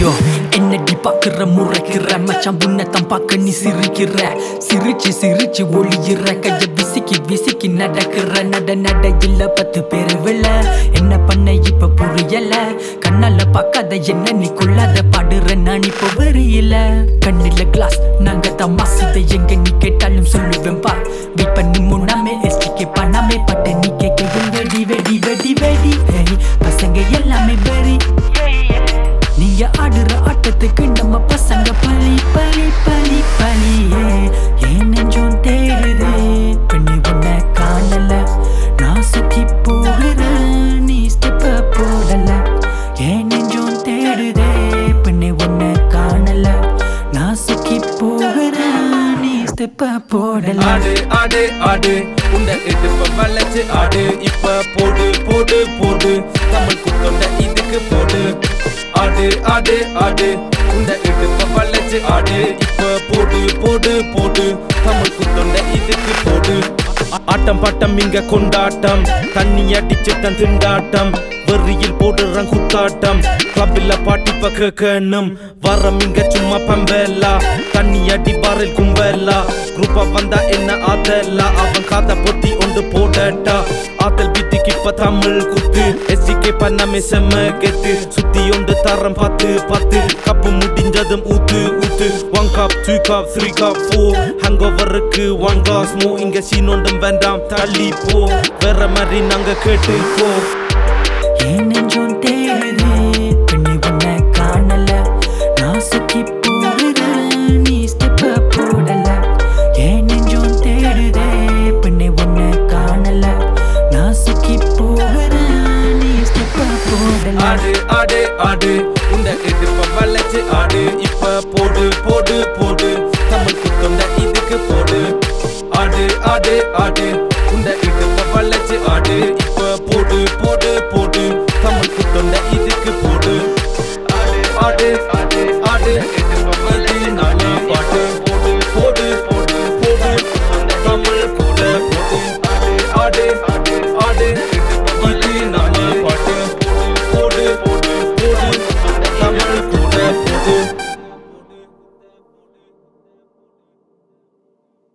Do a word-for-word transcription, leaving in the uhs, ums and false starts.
ஐயோ என்னடி பாக்குற முறைக்கிற மச்சான் புண்ணத்தான் பாக்க நீ சிரிக்கிற சிரிச்சு சிரிச்சு ஒளியிற கைய விசிக்கி விசிக்கி நடக்கிற நட நட இல்ல பத்து பேரு விழ என்ன பண்ண இப்ப புரியல கண்ணால பாக்காத என்ன நீ கொள்ளாத பாடுற நான் இப்ப வெறியில கண்ணில கிளாஸ் நாங்க தான் மாசுத எங்க நீ கேட்டாலும் சொல்லுவேன் பா வெயிட் பண்ணி முன்னாமே எஸ்டிகே பண்ணாமே பட்ட நீ கேட்க வெடி வெடி வெடி வெடி பசங்க எல்லாமே வெறி நீங்க ஆடுற ஆட்டத்துக்கு நம்ம பசங்க பலி பலி பலி பலி ஏன் நெஞ்சம் தேடுதே பெண்ணு உன்ன காணல நான் சுக்கி போகிறேன் நீ ஸ்டெப்ப போடல ஏன் நெஞ்சம் தேடுதே பெண்ணு உன்ன காணல நான் சுக்கி போகிறேன் நீ ஸ்டெப்ப போடல ஆடு ஆடு ஆடு உண்ட இடுப்ப வளைச்சு ஆடு இப்ப போடு போடு போடு தமிழ் குத்தொண்ட இதுக்கு போடு ஆடு ஆடு ஆடு உண்ட இடுப்ப வளைச்சு ஆடு இப்ப போடு போடு போடு தமிழ் குத்தொண்ட இதுக்கு போடு ஆட்டம் பாட்டம் இங்க கொண்டாட்டம் தண்ணி அடிச்சு தன் திண்டாட்டம் வெறியில் போடுறான் குத்தாட்டம் கிளப்பில் பாட்டி பக்கணும் வரம் இங்க சும்மா பம்பெல்லா தண்ணி அடி பாரில் கும்பெல்லா குரூப்பா வந்தா என்ன ஆத்தல்லா அவன் காத்த பொட்டி ஒன்று போடட்டா ஆத்தல் பிட்டிக்கு இப்ப தமிழ் குத்து எஸ்டிகே பண்ணாமே செம்ம கெத்து சுத்தி ஒன்று தரம் பத்து பத்து கப்பு முடிஞ்சதும் ஊத்து ஊத்து one cup two cup three cup four ஹங்கோவருக்கு ஒன் காஸ் மோ இங்க சீன் ஒன்றும் வேண்டாம் தள்ளி போ வேற மாதிரி நாங்க கேட்டு போ ஏன் நெஞ்சம் தேடுதே பெண்ணு உன்ன காணல நான் சுக்கி போகிறேன் நீ ஸ்டெப்ப போடல ஏன் நெஞ்சம் தேடுதே பெண்ணு உன்ன காணல நான் சுக்கி போகிறேன் நீ ஸ்டெப்ப போடல ஆடு ஆடு ஆடு உண்ட இடுப்ப வளைச்சு ஆடு இப்ப போடு போடு போடு தமிழ் குத்தொண்ட இதுக்கு போடு ஆடு ஆடு ஆடு உண்ட இடுப்ப வளைச்சு ஆடு